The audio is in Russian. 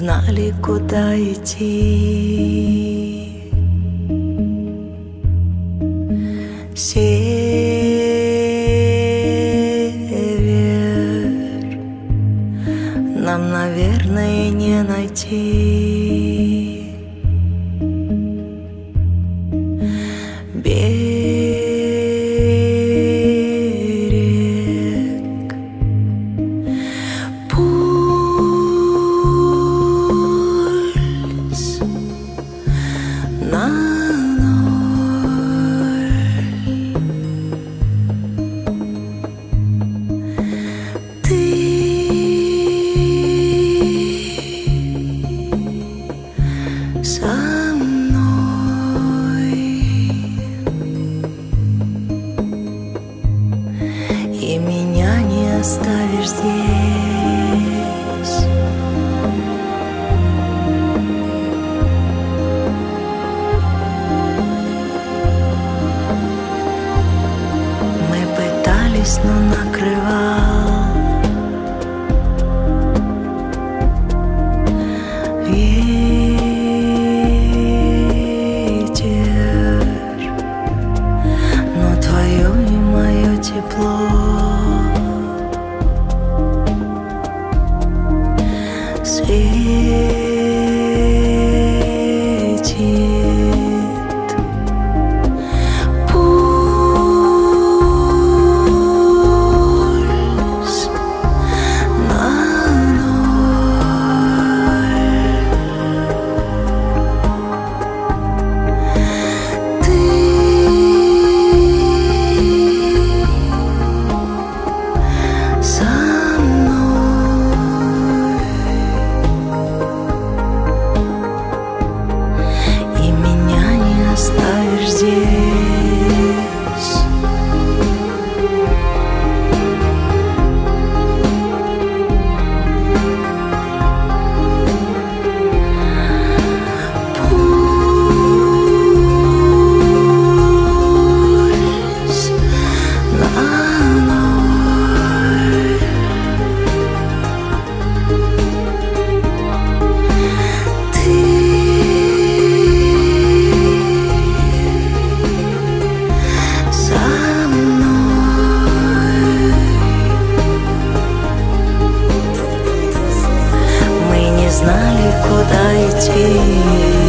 знали, куда идти. Север нам, наверное, не найти. Берег, пульс на ноль. Ты со мной, и меня не оставишь здесь. Мы пытались, но накрывал ветер, но твое и мое тепло светит. Пульс на ноль. Ты со мной, и меня не оставишь здесь. Пульс на ноль. Ты со мной. Мы не знали, куда идти.